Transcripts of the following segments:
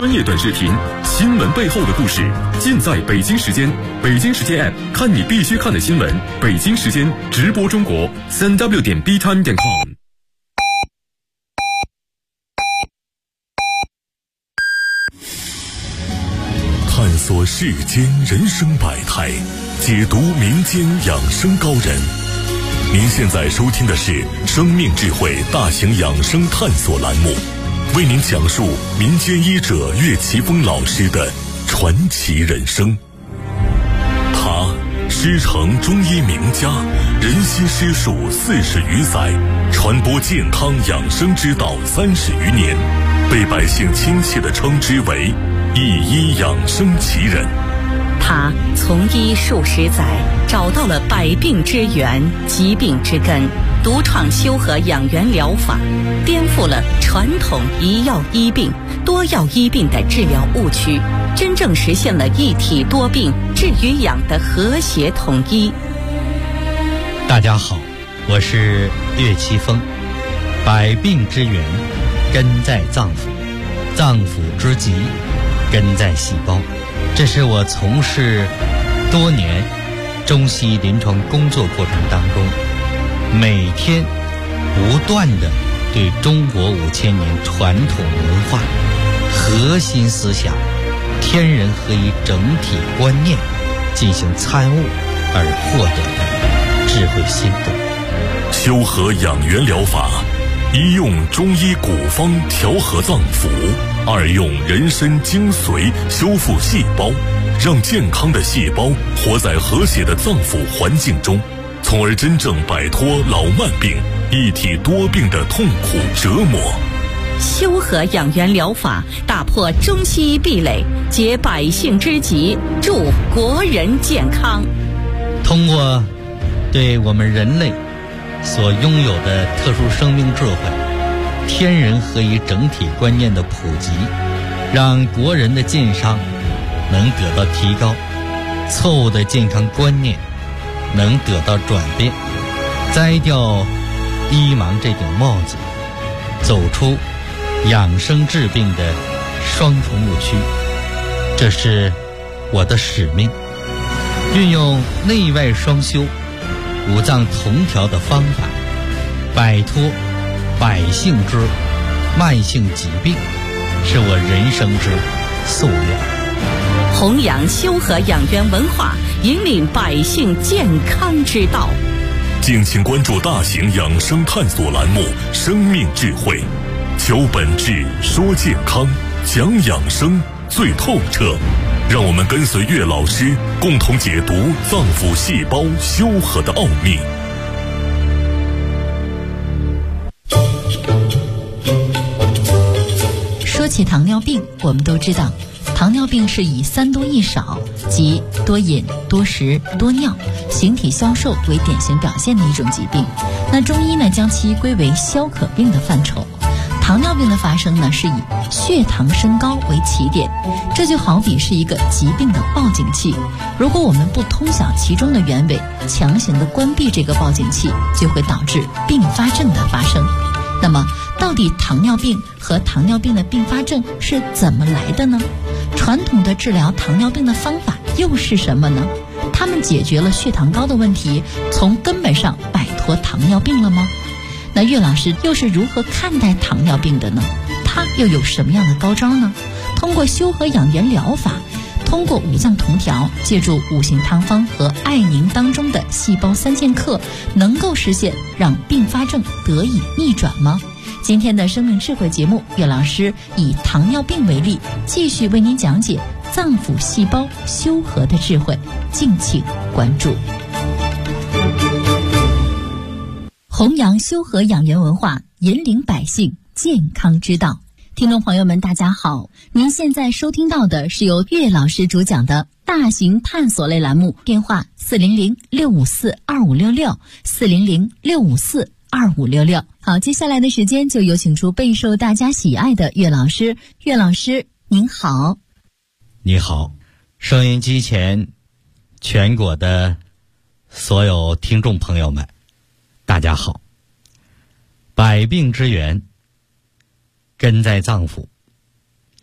专业短视频，新闻背后的故事，尽在北京时间。北京时间 App， 看你必须看的新闻。北京时间直播中国3w.btime.com。 探索世间人生百态，解读民间养生高人。您现在收听的是生命智慧大型养生探索栏目，为您讲述民间医者岳奇峰老师的传奇人生。他师承中医名家，人心师术40余载，传播健康养生之道30余年，被百姓亲切地称之为一医养生奇人。 他从医数十载，找到了百病之源、疾病之根，独创修和养元疗法，颠覆了传统一药医病、多药医病的治疗误区，真正实现了一体多病治与养的和谐统一。 大家好，我是岳奇峰。百病之源根在脏腑，脏腑之疾根在细胞。这是我从事多年中西医临床工作过程当中，每天不断地对中国5000年传统文化核心思想天人合一整体观念进行参悟而获得的智慧心得。 修和养元疗法，一用中医古方调和脏腑，二用人参精髓修复细胞，让健康的细胞活在和谐的脏腑环境中，从而真正摆脱老慢病、一体多病的痛苦折磨。 修和养元疗法打破中西医壁垒，解百姓之急，助国人健康。 通过对我们人类所拥有的特殊生命智慧、天人合一整体观念的普及，让国人的健康能得到提高，错误的健康观念能得到转变，摘掉医盲这顶帽子，走出养生治病的双重误区。这是我的使命，运用内外双修、五脏同调的方法，摆脱百姓之慢性疾病，是我人生之夙愿。 弘扬修和养元文化，引领百姓健康之道。 敬请关注大型养生探索栏目《生命智慧》，求本质，说健康，讲养生最透彻。让我们跟随岳老师，共同解读脏腑细胞修和的奥秘。 说起糖尿病，我们都知道，糖尿病是以3多1少，即多饮、多食、多尿、形体消瘦为典型表现的一种疾病。那中医呢，将其归为消渴病的范畴。糖尿病的发生呢，是以血糖升高为起点，这就好比是一个疾病的报警器。如果我们不通晓其中的原委，强行的关闭这个报警器，就会导致并发症的发生。那么，到底糖尿病和糖尿病的并发症是怎么来的呢？传统的治疗糖尿病的方法又是什么呢？他们解决了血糖高的问题，从根本上摆脱糖尿病了吗？那岳老师又是如何看待糖尿病的呢？他又有什么样的高招呢？通过修和养元疗法，通过五脏同调，借助五行汤方和艾宁当中的细胞3剑客，能够实现让并发症得以逆转吗？今天的生命智慧节目，岳老师以糖尿病为例，继续为您讲解脏腑细胞修和的智慧，敬请关注。弘扬修和养元文化，引领百姓健康之道。听众朋友们，大家好，您现在收听到的是由岳老师主讲的大型探索类栏目，电话400-654-2566 400-654-2566。好，接下来的时间就有请出备受大家喜爱的岳老师。岳老师您好。 你好，收音机前全国的所有听众朋友们，大家好。百病之源根在脏腑，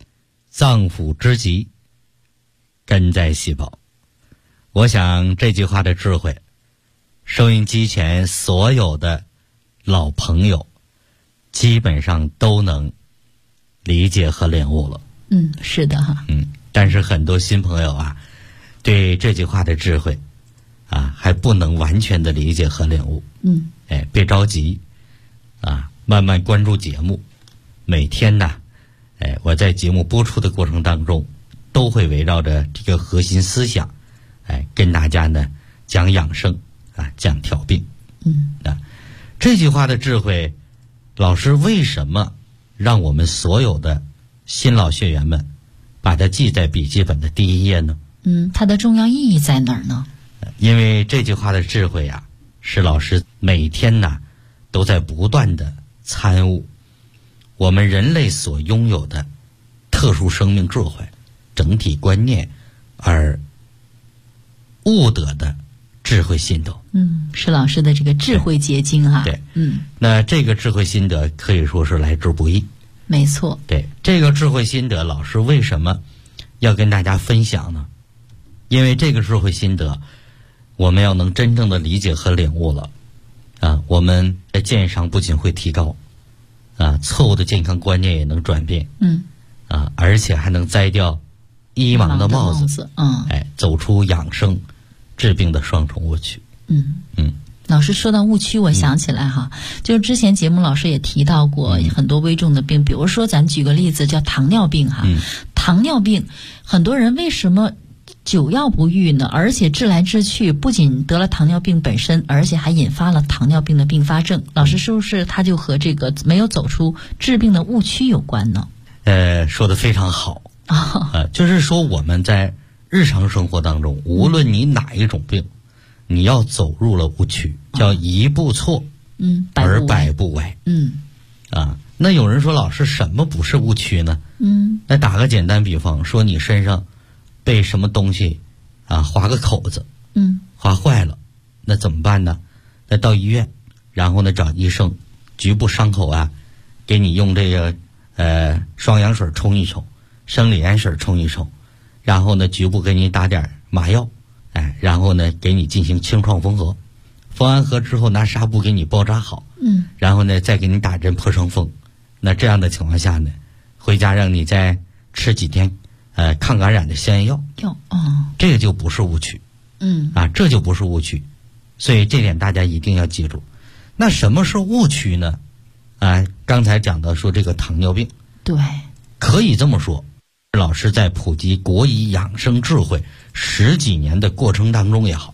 脏腑之疾，根在细胞。我想这句话的智慧，收音机前所有的老朋友基本上都能理解和领悟了。 是的哈。 但是很多新朋友啊，对这句话的智慧啊，还不能完全的理解和领悟。别着急啊，慢慢关注节目。每天呢，我在节目播出的过程当中，都会围绕着这个核心思想，跟大家呢讲养生啊，讲调病。这句话的智慧，老师为什么让我们所有的新老学员们把它记在笔记本的第一页呢？ 它的重要意义在哪儿呢？ 因为这句话的智慧啊，是老师每天呢都在不断的参悟我们人类所拥有的特殊生命智慧、整体观念而悟得的智慧心得。 是老师的这个智慧结晶哈。 对，那这个智慧心得可以说是来之不易。 没错。 对，这个智慧心得，老师为什么要跟大家分享呢？因为这个智慧心得，我们要能真正的理解和领悟了啊，我们的健康不仅会提高啊，错误的健康观念也能转变。而且还能摘掉医盲的帽子。走出养生治病的双重误区。 老师说到误区，我想起来哈，就是之前节目老师也提到过很多危重的病，比如说咱举个例子叫糖尿病哈。糖尿病很多人为什么久药不愈呢？而且治来治去，不仅得了糖尿病本身，而且还引发了糖尿病的并发症。老师是不是他就和这个没有走出治病的误区有关呢？ 说得非常好。就是说我们在日常生活当中，无论你哪一种病，你要走入了误区，叫一步错，而百步歪。那有人说，老师什么不是误区呢？那打个简单比方，说你身上被什么东西啊划个口子，划坏了，那怎么办呢？那到医院，然后呢找医生，局部伤口啊，给你用这个双氧水冲一冲，生理盐水冲一冲，然后呢局部给你打点麻药，然后呢给你进行清创缝合，缝完合之后拿纱布给你包扎好，然后呢再给你打针破伤风。那这样的情况下呢，回家让你再吃几天抗感染的消炎药。这个就不是误区。这就不是误区。所以这点大家一定要记住。那什么是误区呢？刚才讲到说这个糖尿病， 对， 可以这么说，老师在普及国医养生智慧10几年的过程当中也好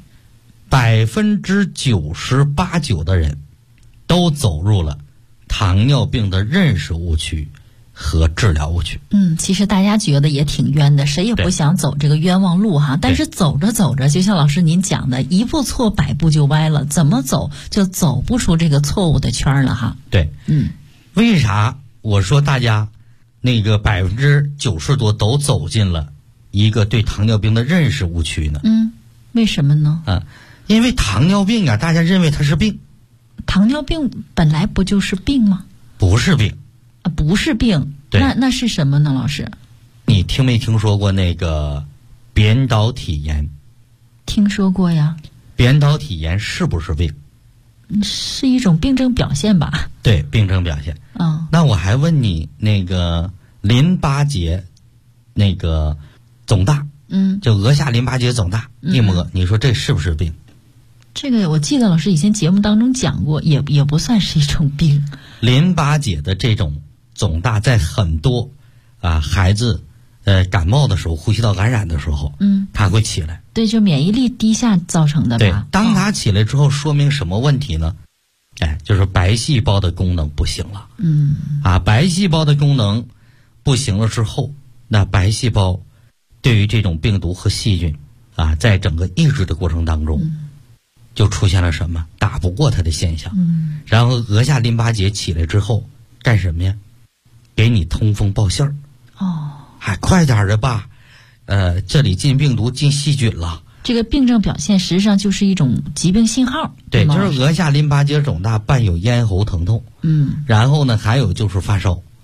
，98%-99%的人都走入了糖尿病的认识误区和治疗误区。 其实大家觉得也挺冤的，谁也不想走这个冤枉路哈。但是走着走着，就像老师您讲的，一步错百步就歪了，怎么走就走不出这个错误的圈了哈。 对，为啥我说大家那个90%多都走进了一个对糖尿病的认识误区呢？ 为什么呢？ 因为糖尿病啊，大家认为它是病。 糖尿病本来不就是病吗？ 不是病。 不是病。那是什么呢？老师， 你听没听说过那个扁桃体炎？ 听说过呀。 扁桃体炎是不是病？ 是一种病症表现吧？ 对，病症表现。那我还问你，那个淋巴结那个肿大，就额下淋巴结肿大，一摸，你说这是不是病？ 这个我记得老师以前节目当中讲过，也不算是一种病。 淋巴结的这种肿大，在很多孩子感冒的时候，呼吸道感染的时候，它会起来。 对，就免疫力低下造成的吧。 对，当它起来之后，说明什么问题呢？就是白细胞的功能不行了。白细胞的功能不行了之后，那白细胞对于这种病毒和细菌在整个抑制的过程当中，就出现了什么打不过它的现象。然后额下淋巴结起来之后干什么呀？给你通风报信儿。还快点的吧，这里进病毒进细菌了。 这个病症表现实际上就是一种疾病信号。 对，就是额下淋巴结肿大，伴有咽喉疼痛。然后呢，还有就是发烧。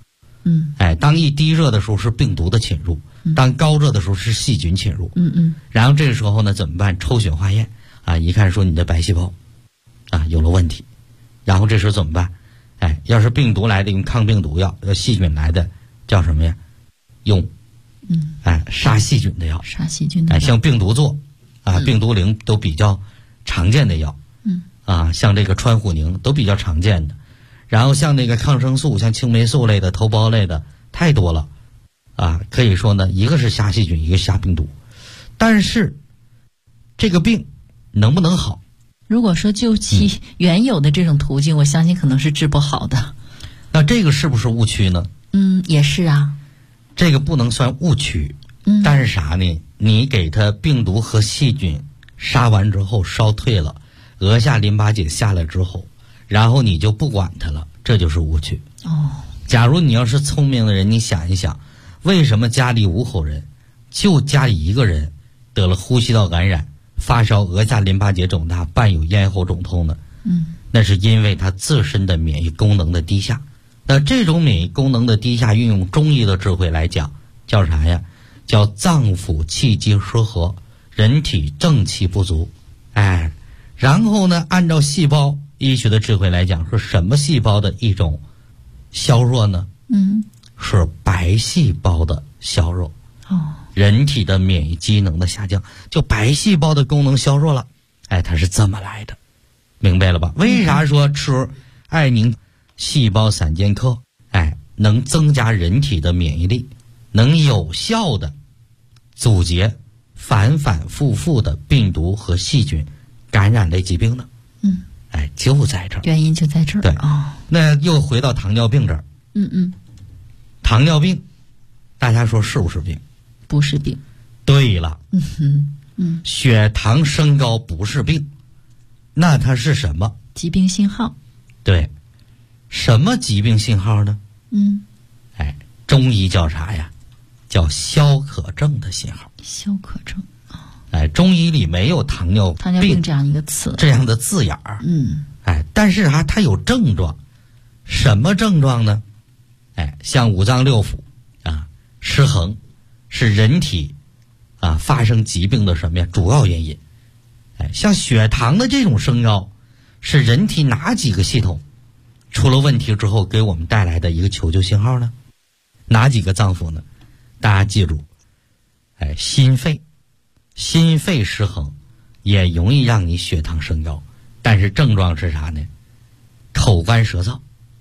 当一低热的时候是病毒的侵入，当高热的时候是细菌侵入。然后这个时候呢怎么办？抽血化验一看说你的白细胞有了问题，然后这时候怎么办？要是病毒来的用抗病毒药，要细菌来的叫什么呀？用杀细菌的药。 杀细菌的药。 像病毒唑病毒灵都比较常见的药。像这个川虎宁都比较常见的。然后像那个抗生素，像青霉素类的、头孢类的太多了可以说呢，一个是杀细菌，一个杀病毒。但是这个病能不能好？ 如果说就其原有的这种途径，我相信可能是治不好的。 那这个是不是误区呢？ 也是啊。 这个不能算误区。但是啥呢？你给它病毒和细菌杀完之后烧退了，额下淋巴结下来之后，然后你就不管它了，这就是误区。假如你要是聪明的人，你想一想，为什么家里5口人，就家里一个人得了呼吸道感染、发烧、额下淋巴结肿大、伴有咽喉肿痛呢？那是因为他自身的免疫功能的低下。那这种免疫功能的低下，运用中医的智慧来讲，叫啥呀？叫脏腑气机失和，人体正气不足。然后呢，按照细胞医学的智慧来讲，是什么细胞的一种削弱呢？是白细胞的削弱。人体的免疫机能的下降，就白细胞的功能削弱了。它是这么来的，明白了吧？为啥说吃艾宁细胞散健克，能增加人体的免疫力，能有效的阻截反反复复的病毒和细菌感染类疾病呢？就在这儿， 原因就在这儿。 对那又回到糖尿病这儿。糖尿病，大家说是不是病？ 不是病。 对了。血糖升高不是病，那它是什么？ 疾病信号。 对，什么疾病信号呢？中医叫啥呀？叫消渴症的信号。 消渴症。 中医里没有糖尿病这样一个词， 这样的字眼儿。但是它有症状。什么症状呢？像五脏六腑失衡，是人体发生疾病的什么呀？主要原因。像血糖的这种升高，是人体哪几个系统出了问题之后给我们带来的一个求救信号呢？哪几个脏腑呢？大家记住，心肺失衡也容易让你血糖升高，但是症状是啥呢？口干舌燥。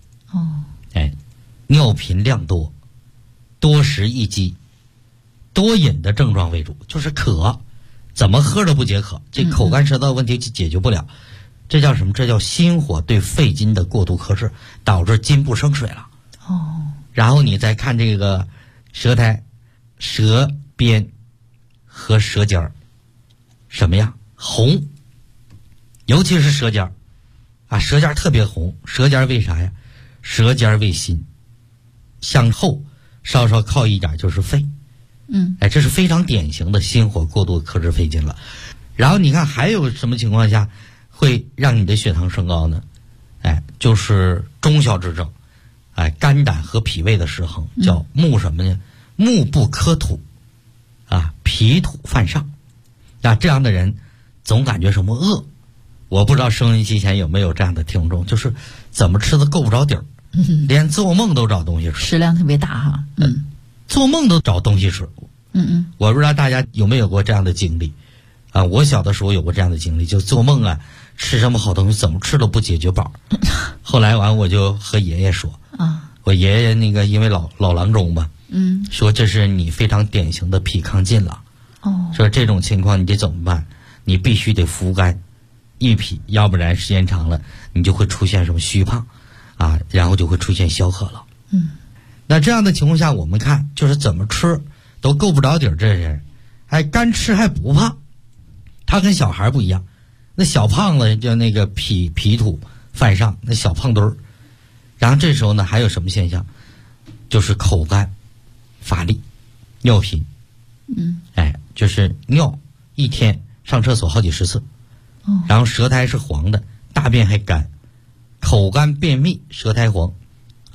尿频量多，多食易饥，多饮的症状为主，就是渴，怎么喝都不解渴，这口干舌燥问题就解决不了。这叫什么？这叫心火对肺经的过度克制，导致筋不生水了。然后你再看这个舌苔、舌边和舌尖儿，什么样？红，尤其是舌尖儿舌尖儿特别红。舌尖儿为啥呀？舌尖儿为心，向后稍稍靠一点就是肺。这是非常典型的心火过度克制肺经了。然后你看还有什么情况下会让你的血糖升高呢？就是中小之症，肝胆和脾胃的失衡，叫目什么呢？目不可土，脾土犯上。这样的人总感觉什么饿。我不知道收音机前有没有这样的听众，就是怎么吃的够不着底儿，连做梦都找东西吃， 食量特别大哈。 做梦都找东西吃。我不知道大家有没有过这样的经历我小的时候有过这样的经历，就做梦吃什么好东西怎么吃都不解决饱。后来我就和爷爷说我爷爷那个因为老郎中吧，说这是你非常典型的脾亢进了。说这种情况你得怎么办？你必须得扶肝益脾，要不然时间长了你就会出现什么虚胖然后就会出现消渴了。那这样的情况下，我们看就是怎么吃都够不着底儿，这人干吃还不胖。他跟小孩不一样，那小胖子叫那个脾土犯上，那小胖墩儿。然后这时候呢还有什么现象？就是口干乏力，尿频。就是尿一天上厕所好几十次。然后舌苔是黄的，大便还干，口干便秘，舌苔黄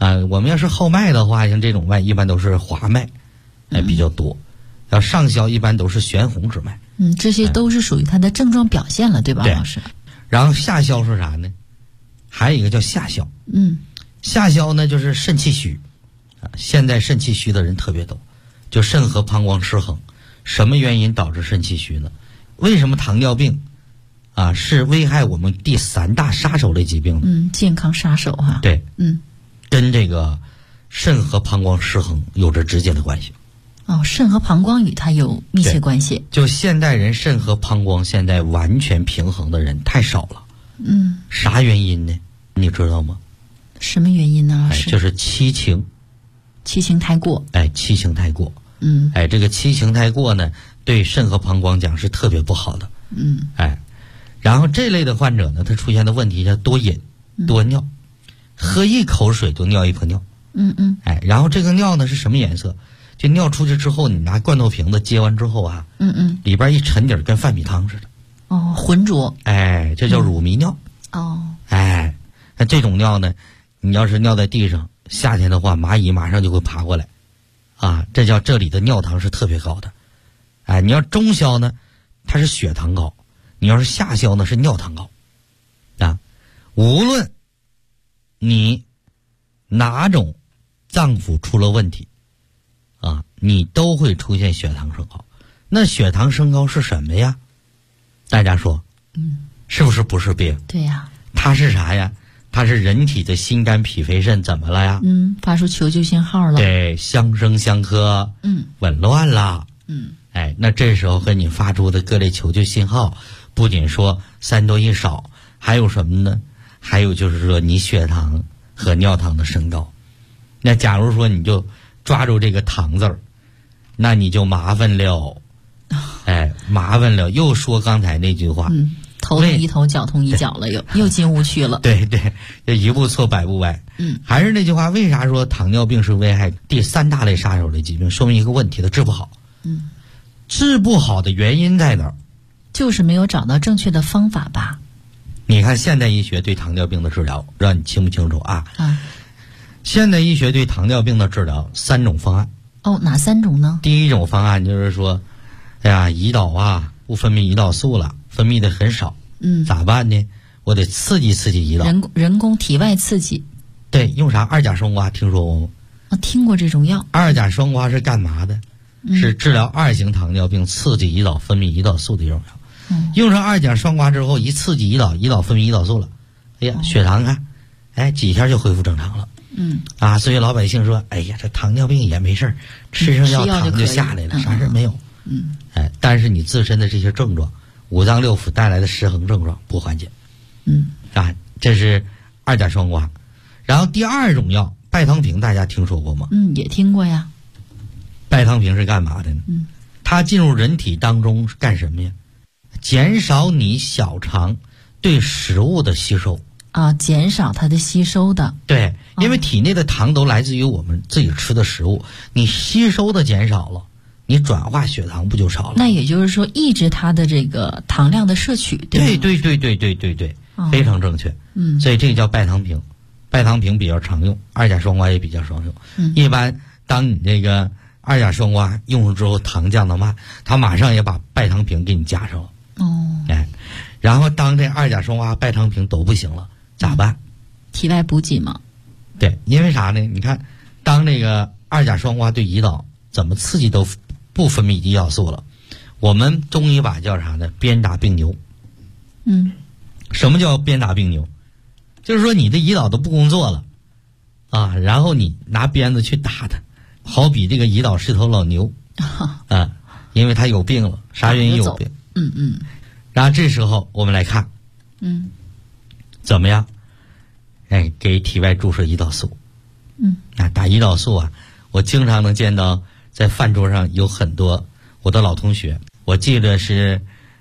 我们要是后脉的话，像这种脉一般都是滑脉，比较多。要上消一般都是悬红之脉。 这些都是属于它的症状表现了，对吧，老师？ 然后下消是啥呢？还有一个叫下消。下消呢就是肾气虚。现在肾气虚的人特别多，就肾和膀胱失衡。什么原因导致肾气虚呢？为什么糖尿病是危害我们第3大杀手类疾病呢？ 健康杀手哈。 对，跟这个肾和膀胱失衡有着直接的关系。 肾和膀胱与它有密切关系。 就现代人肾和膀胱现在完全平衡的人太少了。啥原因呢？你知道吗？ 什么原因呢，老师？ 就是七情。 七情太过。 七情太过。这个七情太过呢，对肾和膀胱讲是特别不好的。然后这类的患者呢，他出现的问题叫多饮多尿，喝一口水就尿一泡尿。然后这个尿呢是什么颜色？就尿出去之后，你拿罐头瓶子接完之后里边一沉底儿跟饭米汤似的。 浑浊。 这叫乳糜尿。那这种尿呢，你要是尿在地上，夏天的话蚂蚁马上就会爬过来。这里的尿糖是特别高的。你要中消呢，它是血糖高；你要是下消呢，是尿糖高。无论你哪种脏腑出了问题，你都会出现血糖升高。那血糖升高是什么呀？大家说，是不是病？ 对呀。 它是啥呀？它是人体的心肝脾肺肾怎么了呀？ 发出求救信号了。 对，相生相克，紊乱了。那这时候跟你发出的各类求救信号，不仅说3多1少，还有什么呢？还有就是说你血糖和尿糖的升高。那假如说你就抓住这个糖字儿，那你就麻烦了。麻烦了。又说刚才那句话。 头痛医头，脚痛医脚了，又进误区了。 对，就一步错百步歪。还是那句话，为啥说糖尿病是危害第3大类杀手类疾病？说明一个问题，它治不好。治不好的原因在哪儿？ 就是没有找到正确的方法吧。 你看现代医学对糖尿病的治疗，不知道你清不清楚啊？现代医学对糖尿病的治疗3种方案。 哪3种呢？ 第一种方案就是说，胰岛不分泌胰岛素了，分泌的很少。咋办呢？我得刺激胰岛。 人工体外刺激。 对，用啥？2甲双胍，听说过吗？ 听过这种药。 2甲双胍是干嘛的？是治疗2型糖尿病刺激胰岛分泌胰岛素的一种药。用上2甲双胍之后，一刺激胰岛分泌胰岛素了，血糖几天就恢复正常了。所以老百姓说，这糖尿病也没事，吃上药糖就下来了，啥事没有。但是你自身的这些症状，五脏六腑带来的失衡症状不缓解。这是2甲双胍。然后第2种药拜汤平，大家听说过吗？ 也听过呀。 拜汤平是干嘛的呢？它进入人体当中是干什么呀？减少你小肠对食物的吸收。 减少它的吸收的。 对，因为体内的糖都来自于我们自己吃的食物，你吸收的减少了，你转化血糖不就少了？那也就是说抑制它的这个糖量的摄取，对吗？对，非常正确。所以这个叫拜汤平。拜汤平比较常用，2甲双胍也比较常用。一般当你这个2甲双胍用上之后，糖降得慢，它马上也把拜汤平给你加上了。然后当这2甲双胍、拜汤平都不行了，咋办？ 体外补给嘛。 对，因为啥呢？你看，当这个2甲双胍对胰岛怎么刺激都不分泌胰岛素了，我们中医把叫啥呢？鞭打病牛。什么叫鞭打病牛？就是说你的胰岛都不工作了然后你拿鞭子去打它，好比这个胰岛是头老牛因为它有病了，啥原因有病？然后这时候我们来看怎么样给体外注射胰岛素。打胰岛素我经常能见到在饭桌上有很多我的老同学。我记得是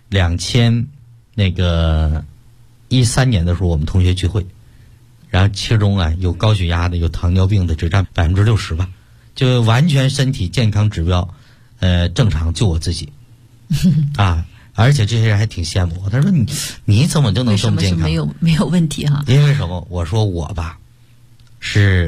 2013年的时候，我们同学聚会，然后其中有高血压的，有糖尿病的，只占60%吧，就完全身体健康指标正常，就我自己而且这些人还挺羡慕我，他说你怎么就能这么健康？ 为什么是没有问题因为什么？我说我吧是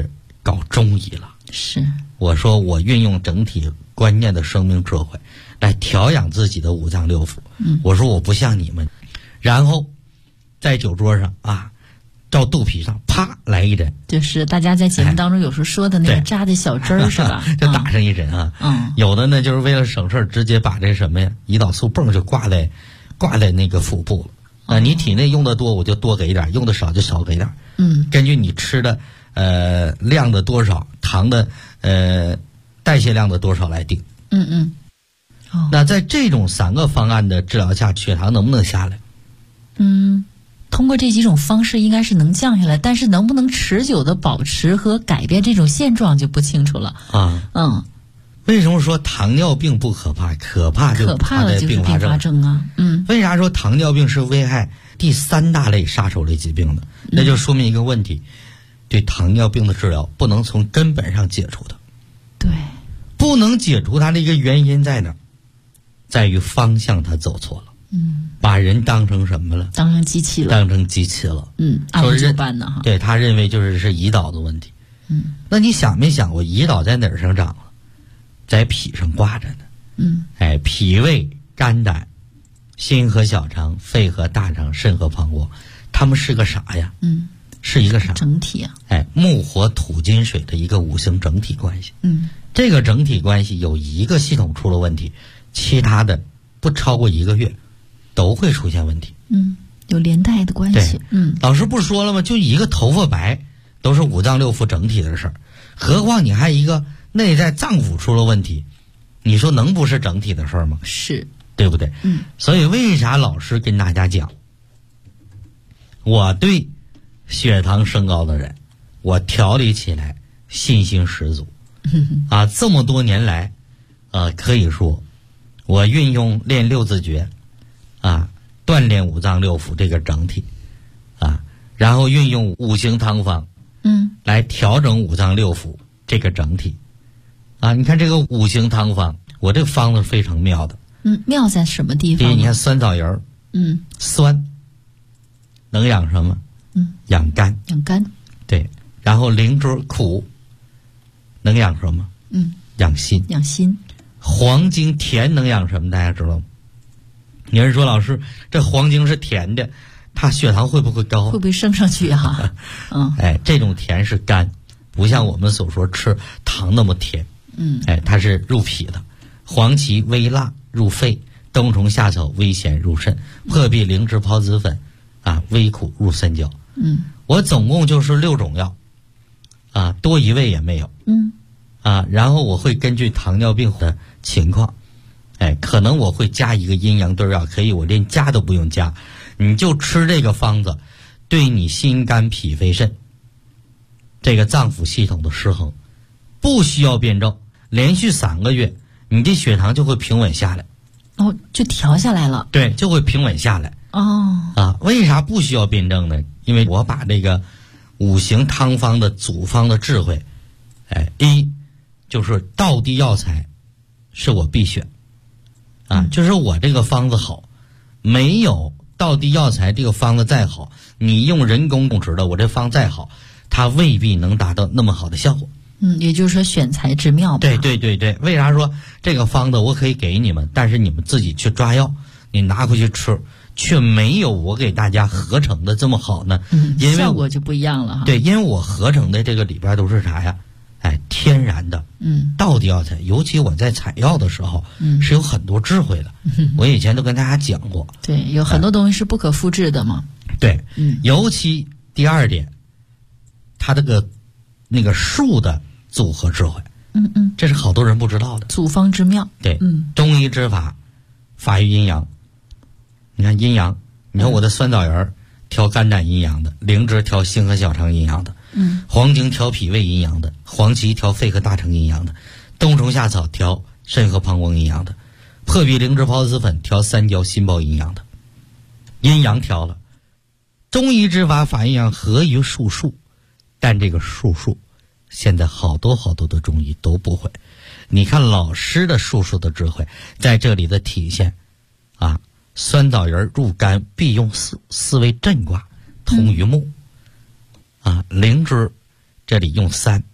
搞中医了。 是， 我说我运用整体观念的生命智慧来调养自己的五脏六腑。我说我不像你们，然后在酒桌上啊，照肚皮上啪来一针， 就是大家在节目当中有时候说的那个扎的小针儿是吧？ 就打上一针啊。有的呢就是为了省事儿，直接把这什么呀胰岛素泵就挂在那个腹部了。你体内用的多，我就多给一点；用的少就少给一点。根据你吃的量的多少，糖的代谢量的多少来定。那在这种3个方案的治疗下，血糖能不能下来？ 通过这几种方式应该是能降下来，但是能不能持久的保持和改变这种现状就不清楚了。 为什么说糖尿病不可怕？可怕就怕的就是并发症啊。 为啥说糖尿病是危害第3大类杀手类疾病的？那就说明一个问题，对糖尿病的治疗不能从根本上解除的。 对， 不能解除它的一个原因在哪儿？在于方向它走错了。把人当成什么了？ 当成机器了。 当成机器了。 按部就班的哈。 对，他认为是胰岛的问题。那你想没想过胰岛在哪儿上长了？在脾上挂着呢。脾胃、肝胆、心和小肠、肺和大肠、肾和膀胱，它们是个啥呀？是一个啥？ 整体啊。 木火土金水的一个五行整体关系。这个整体关系有一个系统出了问题，其他的不超过1个月都会出现问题。 有连带的关系。 老师不说了吗？就一个头发白都是五脏六腑整体的事儿，何况你还一个内在脏腑出了问题，你说能不是整体的事儿吗？ 是， 对不对？所以为啥老师跟大家讲，我对血糖升高的人，我调理起来信心十足。这么多年来，可以说我运用练6字诀锻炼五脏六腑这个整体然后运用5行汤方来调整五脏六腑这个整体你看这个5行汤方，我这个方子是非常妙的。 妙在什么地方？ 第一，你看酸枣仁酸能养什么？养肝。 养肝。 对。然后灵芝苦能养什么？养心。 养心。 黄精甜能养什么？大家知道吗？有人说老师，这黄精是甜的，它血糖会不会高？ 会不会升上去哈？ 这种甜是甘，不像我们所说吃糖那么甜。它是入脾的。黄芪微辣入肺，冬虫夏草微咸入肾，破壁灵芝孢子粉微苦入三焦。我总共就是6种药多一味也没有。然后我会根据糖尿病的情况，可能我会加一个阴阳对药，可以我连加都不用加，你就吃这个方子，对你心肝脾肺肾这个脏腑系统的失衡不需要辩证，连续3个月你的血糖就会平稳下来。 就调下来了。 对，就会平稳下来。为啥不需要辩证呢？因为我把这个5行汤方的组方的智慧一就是道地药材是我必选就是我这个方子好，没有道地药材这个方子再好，你用人工种植的我这方再好，它未必能达到那么好的效果。 也就是说选材之妙吧。 对，为啥说这个方子我可以给你们，但是你们自己去抓药，你拿回去吃却没有我给大家合成的这么好呢？因为效果就不一样了哈。 对，因为我合成的这个里边都是啥呀？天然的道地药材，尤其我在采药的时候是有很多智慧的。我以前都跟大家讲过。 对，有很多东西是不可复制的嘛。 对，尤其第2点，它这个那个数的组合智慧，这是好多人不知道的。 组方之妙。 对，中医之法，法于阴阳。你看阴阳，你看我的酸枣仁调肝胆阴阳的，灵芝调心和小肠阴阳的，黄精调脾胃阴阳的，黄芪调肺和大肠阴阳的，冬虫夏草调肾和膀胱阴阳的，破壁灵芝孢子粉调三焦心包阴阳的，阴阳调了。中医之法法阴阳合于术数，但这个术数现在好多的中医都不会。你看老师的术数的智慧在这里的体现酸枣仁入肝必用4为震卦，同于木灵芝这里用3，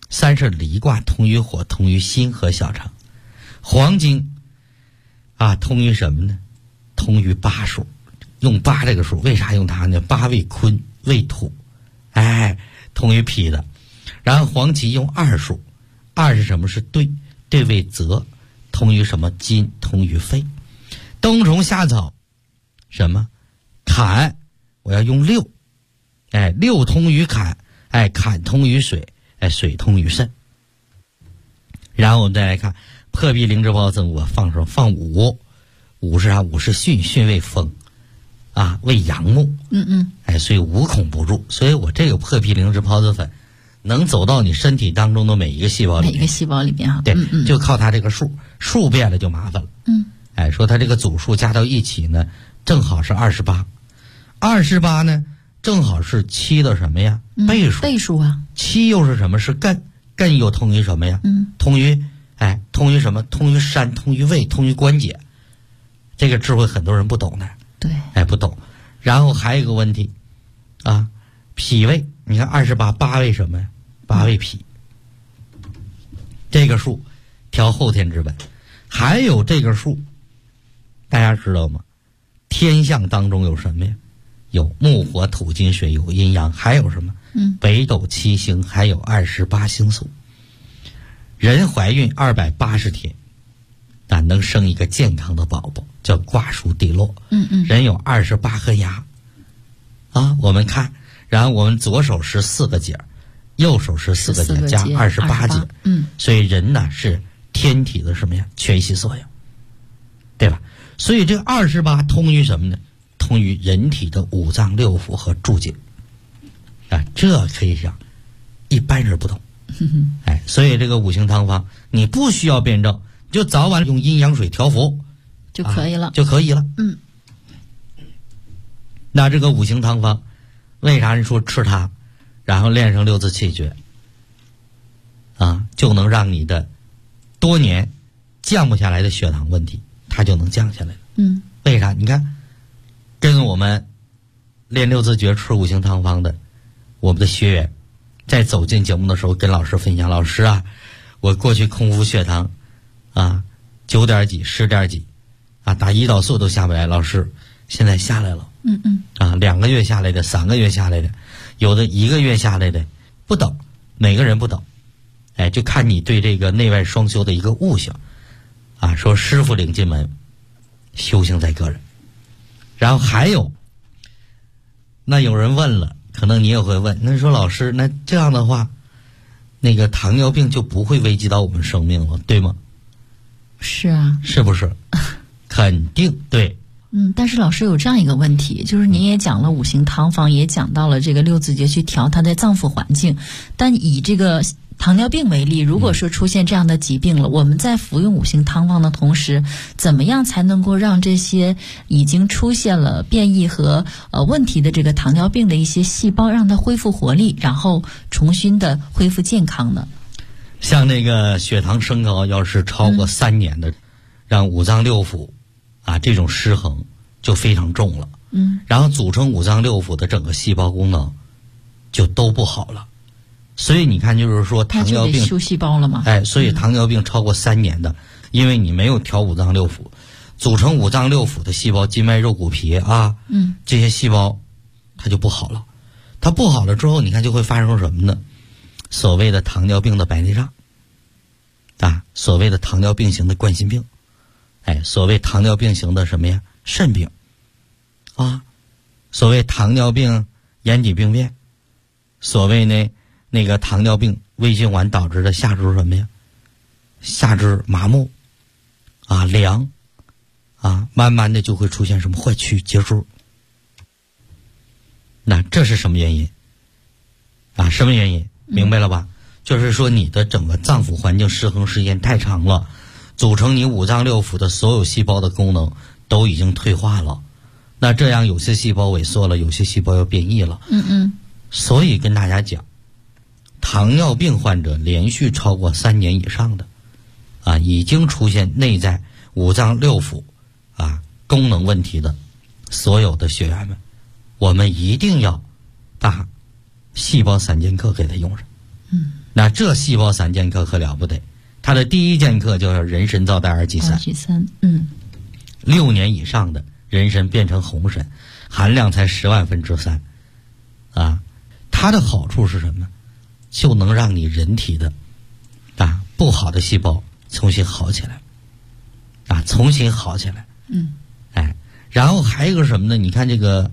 3是离卦通于火，通于心和小肠。黄金啊，通于什么呢？通于8数，用8这个数，为啥用它呢？8为坤，为土，通于脾的。然后黄芪用2数，2是什么？是兑，兑为泽，通于什么？金，通于肺。冬虫夏草什么？坎，我要用6，哎，6通于坎，哎，坎通于水，哎，水通于肾。然后我们再来看破壁灵芝孢子，我放5，5是啥？5是巽，巽为风，啊，为阳木，哎，所以无孔不入。所以我这个破壁灵芝孢子粉能走到你身体当中的每一个细胞里面， 每个细胞里面哈， 对，就靠它这个数变了就麻烦了。哎，说它这个组数加到一起呢，正好是28呢，正好是7的什么呀？倍数。 倍数啊。 7又是什么？是艮，艮又通于什么呀？通于什么？通于山，通于胃，通于关节。这个智慧很多人不懂的。 对。 哎，不懂。然后还有一个问题啊，脾胃，你看28，8为什么呀？8为脾。这个数调后天之本。还有这个数大家知道吗？天象当中有什么呀？有木火土金水，有阴阳，还有什么？北斗7星，还有28星宿。人怀孕280天，能生一个健康的宝宝，叫卦书地落。人有28颗牙啊，我们看，然后我们左手14个节，右手14个节加28节。所以人呢是天体的什么呀？全息作用，对吧？所以这个28通于什么呢？通于人体的5脏6腑和诸节啊，这可以让一般人不懂。哎，所以这个五行汤方你不需要辩证，就早晚用阴阳水调服就可以了， 就可以了。那这个五行汤方为啥人说吃它然后练成6字气诀啊，就能让你的多年降不下来的血糖问题它就能降下来了。为啥？你看跟我们练6字诀吃五行汤方的我们的学员在走进节目的时候跟老师分享，老师啊，我过去空腹血糖啊9点几10点几啊，打胰岛素都下不来，老师现在下来了。2个月下来的，3个月下来的，有的1个月下来的，不等，每个人不等。哎，就看你对这个内外双修的一个悟性啊。说师傅领进门，修行在个人。然后还有，那有人问了，可能你也会问，那说老师，那这样的话，那个糖尿病就不会危及到我们生命了，对吗？ 是啊。 是不是？肯定对。 但是老师有这样一个问题，就是您也讲了五行汤方，也讲到了这个6字诀去调它的脏腑环境，但以这个糖尿病为例，如果说出现这样的疾病了，我们在服用五行汤方的同时，怎么样才能够让这些已经出现了变异和问题的这个糖尿病的一些细胞让它恢复活力，然后重新的恢复健康呢？ 像那个血糖升高要是超过3年的，让5脏6腑啊这种失衡就非常重了。然后组成5脏6腑的整个细胞功能就都不好了。所以你看，就是说糖尿病修细胞了吗？ 哎，所以糖尿病超过3年的，因为你没有调5脏6腑，组成5脏6腑的细胞，筋脉肉骨皮啊，这些细胞它就不好了。它不好了之后，你看就会发生什么呢？所谓的糖尿病的白内障啊，所谓的糖尿病型的冠心病，哎，所谓糖尿病型的什么呀？肾病啊，所谓糖尿病眼底病变，所谓呢那个糖尿病微循环导致的下肢什么呀？下肢麻木啊，凉啊，慢慢的就会出现什么坏曲结束。那这是什么原因啊？什么原因？明白了吧？就是说你的整个脏腑环境失衡时间太长了，组成你5脏6腑的所有细胞的功能都已经退化了。那这样有些细胞萎缩了，有些细胞又变异了。所以跟大家讲，糖尿病患者连续超过3年以上的啊，已经出现内在5脏6腑啊功能问题的所有的学员们，我们一定要把细胞3剑客给他用上。 那这细胞散剑客可了不得，它的第一剑客就是人参皂苷二疥酸。6年以上的人参变成红参，含量才10万分之3，啊，它的好处是什么？就能让你人体的不好的细胞重新好起来，重新好起来。然后还有一个什么呢？你看这个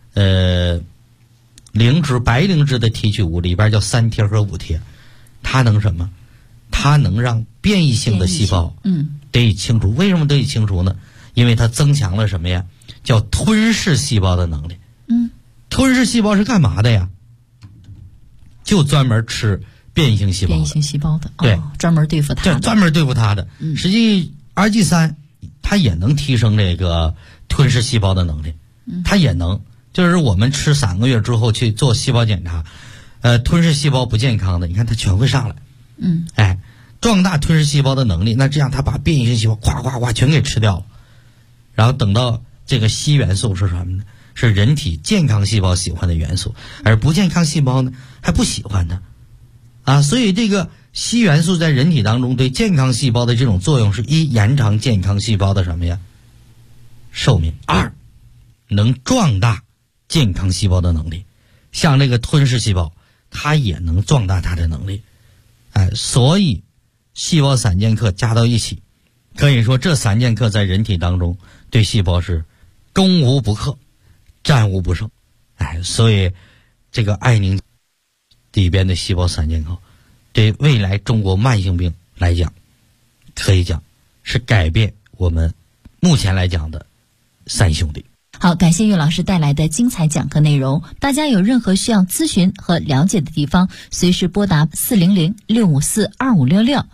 灵芝白灵芝的提取物里边叫3萜和5萜，它能什么？它能让变异性的细胞得以清除。为什么得以清除呢？因为它增强了什么呀？叫吞噬细胞的能力。吞噬细胞是干嘛的呀？就专门吃变异性细胞的。 变异性细胞的， 对， 专门对付它的。 专门对付它的。实际 RG3它也能提升这个吞噬细胞的能力，它也能。就是我们吃3个月之后去做细胞检查，吞噬细胞不健康的，你看它全会上来。壮大吞噬细胞的能力，那这样它把变异性细胞咵咵咵全给吃掉了。然后等到这个硒元素是什么呢？是人体健康细胞喜欢的元素，而不健康细胞呢还不喜欢它。所以这个硒元素在人体当中对健康细胞的这种作用是：1延长健康细胞的什么呀？寿命；2能壮大健康细胞的能力。像这个吞噬细胞，它也能壮大它的能力。所以细胞散剑客加到一起，可以说这3剑客在人体当中对细胞是攻无不克，战无不胜。所以这个爱宁里边的细胞散剑客对未来中国慢性病来讲，可以讲是改变我们目前来讲的3兄弟。 好，感谢岳老师带来的精彩讲课内容。大家有任何需要咨询和了解的地方，随时拨打400-654-2566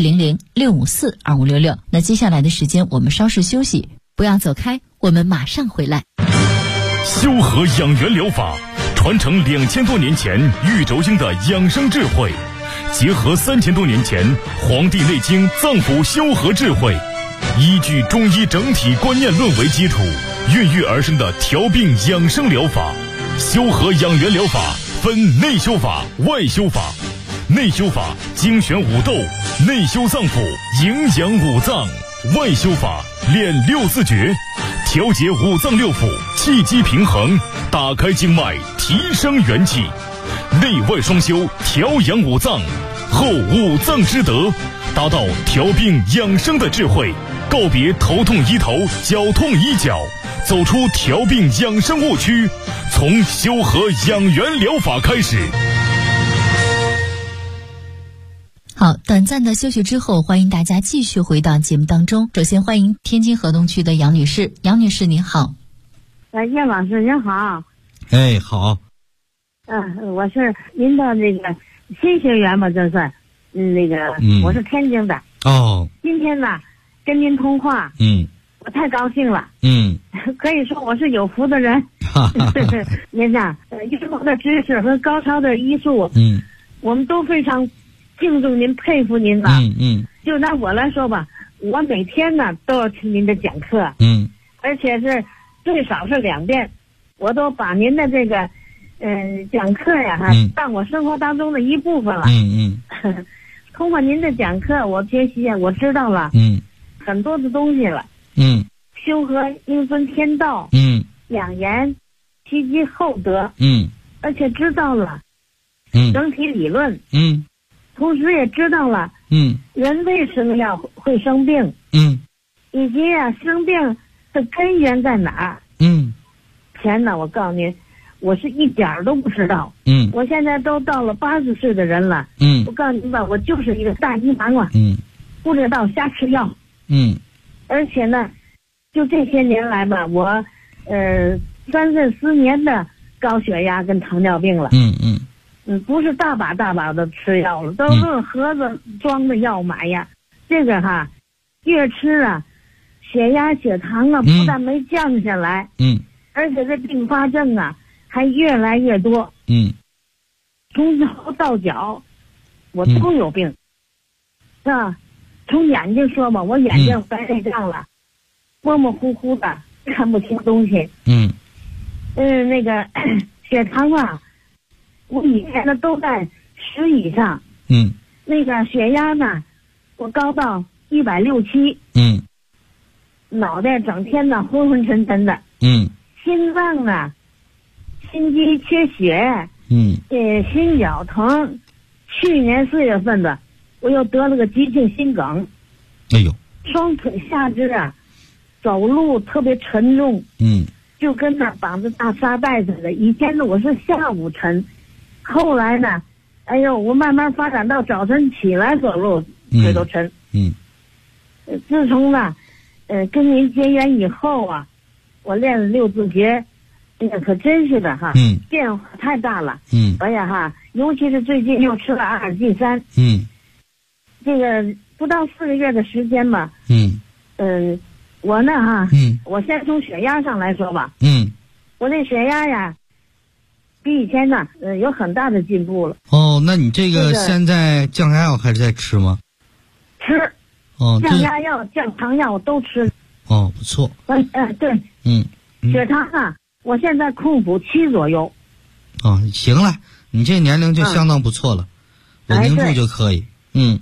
400-654-2566。那接下来的时间我们稍事休息，不要走开，我们马上回来。 修和养元疗法传承2000多年前玉轴经的养生智慧，结合3000多年前《黄帝内经》脏腑修和智慧，依据中医整体观念论为基础，孕育而生的调病养生疗法。修和养元疗法分内修法、外修法。内修法精选五斗，内修脏腑，营养五脏；外修法练6字诀，调节五脏六腑，气机平衡，打开经脉，提升元气。内外双修，调养五脏，后五脏之德，达到调病养生的智慧，告别头痛医头，脚痛医脚，走出调病养生误区，从修和养元疗法开始。 好，短暂的休息之后，欢迎大家继续回到节目当中。首先欢迎天津河东区的杨女士。杨女士您好。 叶老师您好。 好。 我是您的那个新学员吧，这是我是天津的。今天呢跟您通话，我太高兴了。可以说我是有福的人。您呐，医疗的知识和高超的医术，我们都非常敬重您，佩服您了。就拿我来说吧，我每天呢都要听您的讲课，而且是最少是2遍，我都把您的这个讲课呀当我生活当中的一部分了。通过您的讲课，我学习我知道了很多的东西了。修和应分天道，养颜其机厚德，而且知道了整体理论，同时也知道了人为什么要会生病，以及生病的根源在哪儿。前呢我告诉您，我是一点儿都不知道。我现在都到了80岁的人了。我告诉您吧，我就是一个大鸡麻瓜，不知道瞎吃药。而且呢就这些年来吧，我30年的高血压跟糖尿病了。不是大把的吃药了，都论盒子装的药买呀。这个越吃血压血糖不但没降下来，而且这并发症还越来越多。从头到脚我都有病。从眼睛说吧，我眼睛白内障了，模模糊糊的看不清东西。那个血糖我以前都在10以上， 那个血压呢，我高到167，脑袋整天呢昏昏沉沉的，心脏呢，心肌缺血，心绞疼，去年4月份的，我又得了个急性心梗， 哎呦， 双腿下肢啊，走路特别沉重，就跟那绑着大沙袋似的。以前呢我是下午沉，后来呢，哎呦，我慢慢发展到早晨起来走路腿都沉。自从呢，跟您结缘以后啊，我练了6字诀，可真是的哈，变化太大了。哎呀哈，尤其是最近又吃了阿尔济酸。这个不到4个月的时间吧。我呢哈，我先从血压上来说吧。我这血压呀，比以前呢，有很大的进步了。 哦，那你这个现在降压药还是在吃吗？ 吃。降压药、降糖药我都吃。 哦，不错。 对。血糖啊，我现在控制7左右。 哦，行了，你这年龄就相当不错了，稳定住就可以。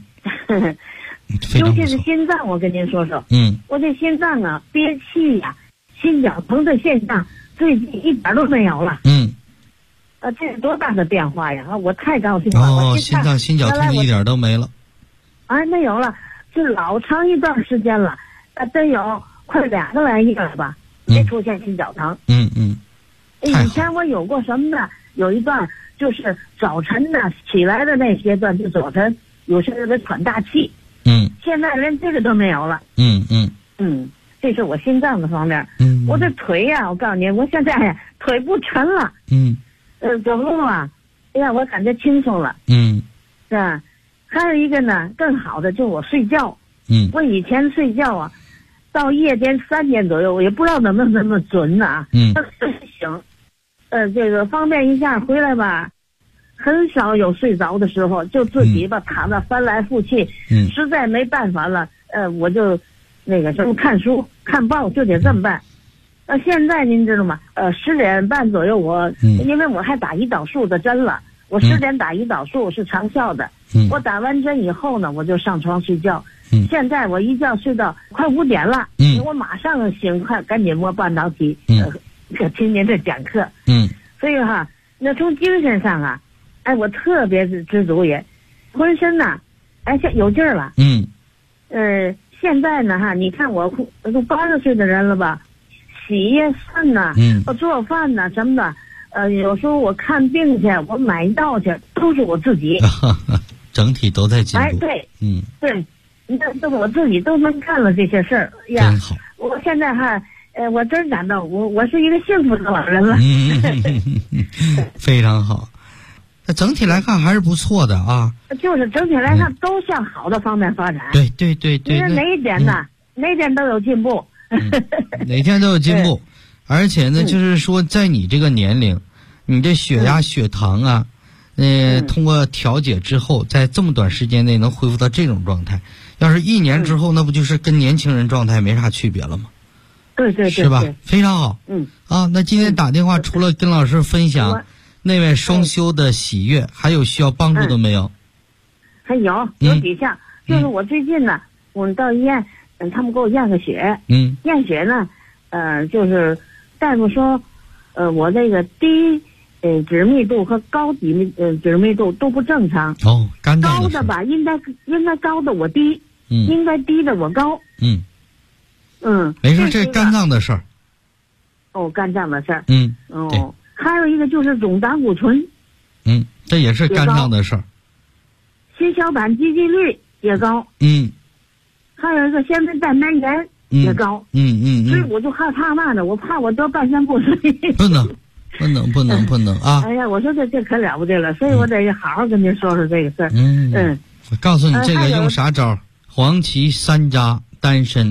尤其是心脏，我跟您说说。我这心脏啊，憋气呀，心绞疼的现象最近一点都没有了。这是多大的变化呀！我太高兴了。 哦，心脏心绞疼一点都没了。 没有了，是老长一段时间了，得有快2个来月了吧，没出现心绞疼。以前我有过什么呢？有一段就是早晨呢起来的那阶段，就早晨有时候得喘大气。现在连这个都没有了。这是我心脏的方面。我这腿呀，我告诉你，我现在腿不沉了。走路啊，哎呀，我感觉轻松了。是吧？还有一个呢，更好的就是我睡觉。我以前睡觉啊，到夜间3点左右，我也不知道怎么那么准呢。醒，这个方便一下回来吧，很少有睡着的时候，就自己吧躺着翻来覆去。实在没办法了，我就那个什么看书看报，就得这么办。现在您知道吗？10点半左右我，因为我还打胰岛素的针了，我10点打胰岛素是长效的。我打完针以后呢，我就上床睡觉。现在我一觉睡到快5点了。我马上醒，赶紧摸半导体，听您这讲课。所以哈，那从精神上啊，我特别知足也，浑身呐，有劲儿了。现在呢哈，你看我都80岁的人了吧，洗涮呐，做饭呐什么的，有时候我看病去，我买药去，都是我自己。 整体都在进步。 对。对，这我自己都能干了这些事儿呀。 真好。 我现在哈，我真感到我是一个幸福的老人了。 非常好。那整体来看还是不错的啊。 就是整体来看都向好的方面发展。 对。 你说哪一点呢？哪一点都有进步。 哪天都有进步。而且呢，就是说在你这个年龄，你这血压、血糖啊，通过调节之后，在这么短时间内能恢复到这种状态，要是1年之后，那不就是跟年轻人状态没啥区别了吗？ 对， 是吧？非常好。那今天打电话除了跟老师分享那位双休的喜悦，还有需要帮助的没有？ 还有几项，就是我最近呢，我到医院，他们给我验个血。验血呢，就是大夫说，我这个低脂密度和高脂密度都不正常。 肝脏高的吧，应该高的我低，应该低的我高。 没事，这是肝脏的事儿。 肝脏的事儿。 对。 还有一个就是总胆固醇。 这也是肝脏的事儿。 血小板积极率也高。还有一个纤维蛋白原也高。所以我就害怕嘛呢，我怕我得半身不遂。不能啊！ 哎呀，我说这可了不得了，所以我得好好跟您说说这个事儿。 我告诉你这个用啥招？黄芪山楂丹参。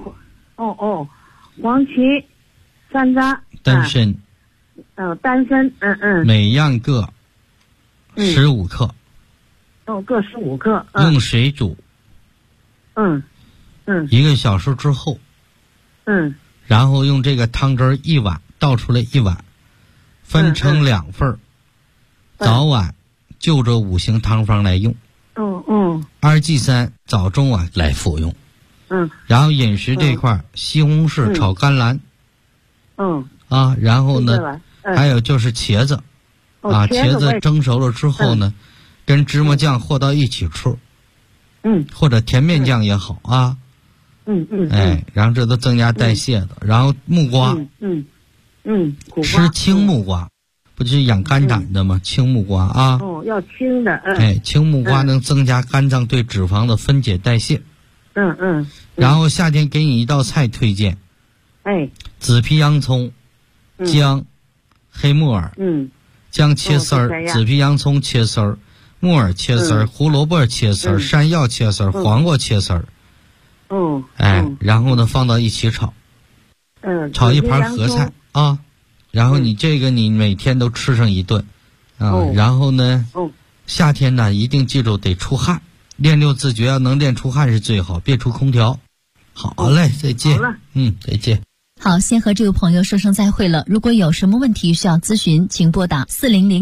黄芪山楂丹参。 丹参。 每样各15克。 各15克。 用水煮。1个小时之后。然后用这个汤汁1碗倒出来1碗，分成2份，早晚就这5行汤方来用。 2G3早中晚来服用。然后饮食这块，西红柿炒甘蓝。然后呢，还有就是茄子，茄子蒸熟了之后呢，跟芝麻酱和到一起吃。或者甜面酱也好啊。然后这都增加代谢的。然后木瓜。吃青木瓜，不就是养肝胆的吗？青木瓜啊。 要青的。 青木瓜能增加肝脏对脂肪的分解代谢。然后夏天给你一道菜推荐。紫皮洋葱、姜、黑木耳。姜切丝儿，紫皮洋葱切丝儿，木耳切丝儿，胡萝卜切丝儿，山药切丝儿，黄瓜切丝儿。然后呢放到一起炒。炒一盘合菜啊，然后你这个你每天都吃上一顿然后呢夏天呢一定记住得出汗，练六字诀要能练出汗是最好，别出空调。好嘞，再见。再见。 好，先和这位朋友说声再会了。如果有什么问题需要咨询，请拨打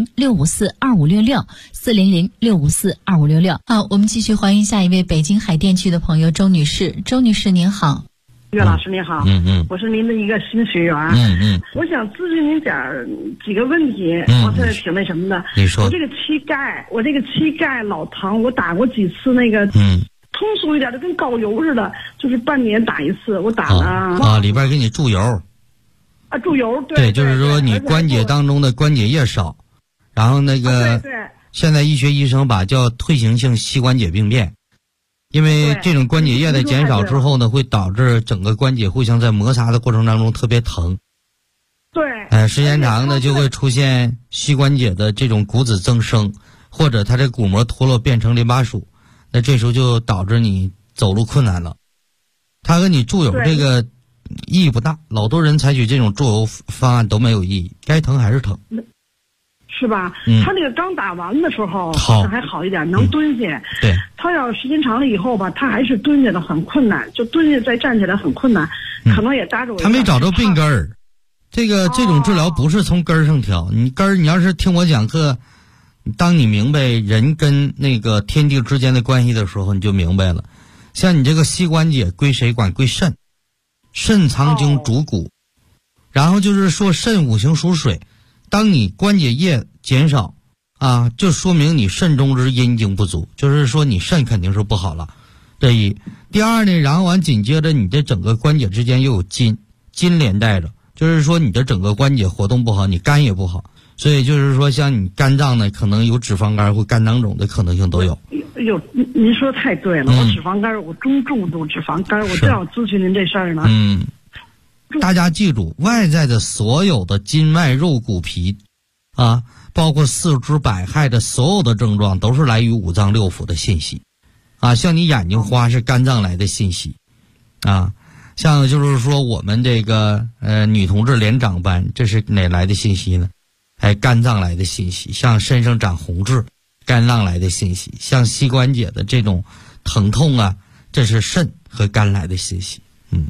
400-654-2566，400-654-2566。好，我们继续欢迎下一位北京海淀区的朋友周女士。周女士您好。 岳老师您好。我是您的一个新学员。我想咨询您几个问题。我是挺那什么的。 你说。 我这个膝盖老疼，我打过几次那个通俗一点的跟膏油似的，就是半年打一次，我打了里边给你注油。 注油。 对，就是说你关节当中的关节液少，然后那个现在医学医生把叫退行性膝关节病变。因为这种关节液的减少之后呢，会导致整个关节互相在摩擦的过程当中特别疼。时间长呢就会出现膝关节的这种骨质增生，或者它这骨膜脱落变成淋巴属，那这时候就导致你走路困难了。它和你注油这个意义不大，老多人采取这种注油方案都没有意义，该疼还是疼。 是吧？他那个刚打完的时候好像还好一点，能蹲下。 对。 他要时间长了以后吧，他还是蹲下的很困难，就蹲下再站起来很困难，可能也搭着我。 他没找着病根儿，这种治疗不是从根儿上调。你要是听我讲课，当你明白人跟那个天地之间的关系的时候，你就明白了。像你这个膝关节归谁管？归肾，肾藏精主骨，然后就是说肾五行属水。当你关节液减少就说明你肾中之阴精不足，就是说你肾肯定是不好了。这一。第二呢，然后完紧接着你的整个关节之间又有筋连带着，就是说你的整个关节活动不好，你肝也不好，所以就是说像你肝脏呢可能有脂肪肝或肝囊肿的可能性都有。 您说太对了，我脂肪肝，我中重度脂肪肝，我正要咨询您这事儿呢。 大家记住，外在的所有的筋脉肉骨皮包括四肢百骸的所有的症状都是来于五脏六腑的信息像你眼睛花是肝脏来的信息像就是说我们这个女同志脸长斑，这是哪来的信息呢？肝脏来的信息。像身上长红痣，肝脏来的信息。像膝关节的这种疼痛这是肾和肝来的信息。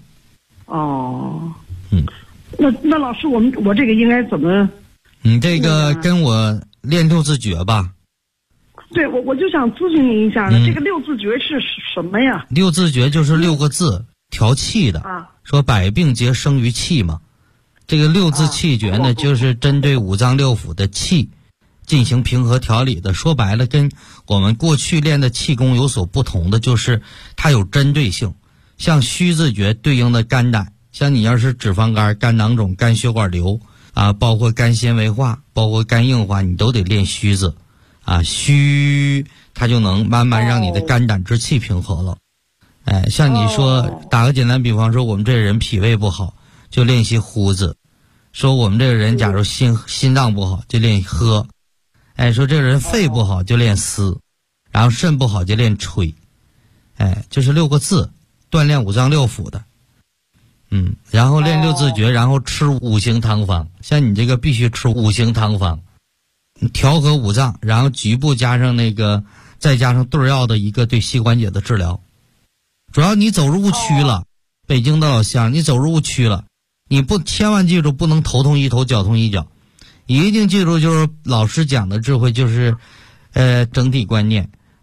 那老师，我这个应该怎么？ 你这个跟我练六字诀吧。 对，我就想咨询您一下呢，这个六字诀是什么呀？ 六字诀就是6个字调气的说百病皆生于气嘛。这个六字气诀呢，就是针对五脏六腑的气进行平和调理的。说白了，跟我们过去练的气功有所不同的，就是它有针对性。像虚字诀对应的肝胆，像你要是脂肪肝、肝囊肿、肝血管瘤包括肝纤维化，包括肝硬化，你都得练虚字虚它就能慢慢让你的肝胆之气平和了。像你说打个简单比方说，我们这人脾胃不好就练习呼字，说我们这个人假如心脏不好就练喝，说这个人肺不好就练思，然后肾不好就练吹，就是6个字锻炼五脏六腑的。然后练六字诀，然后吃5行汤方。像你这个必须吃5行汤方，调和五脏，然后局部加上再加上对药的一个对膝关节的治疗。主要你走入误区了，北京的老乡，你走入误区了，你千万记住不能头痛一头脚痛一脚，一定记住就是老师讲的智慧，就是整体观念，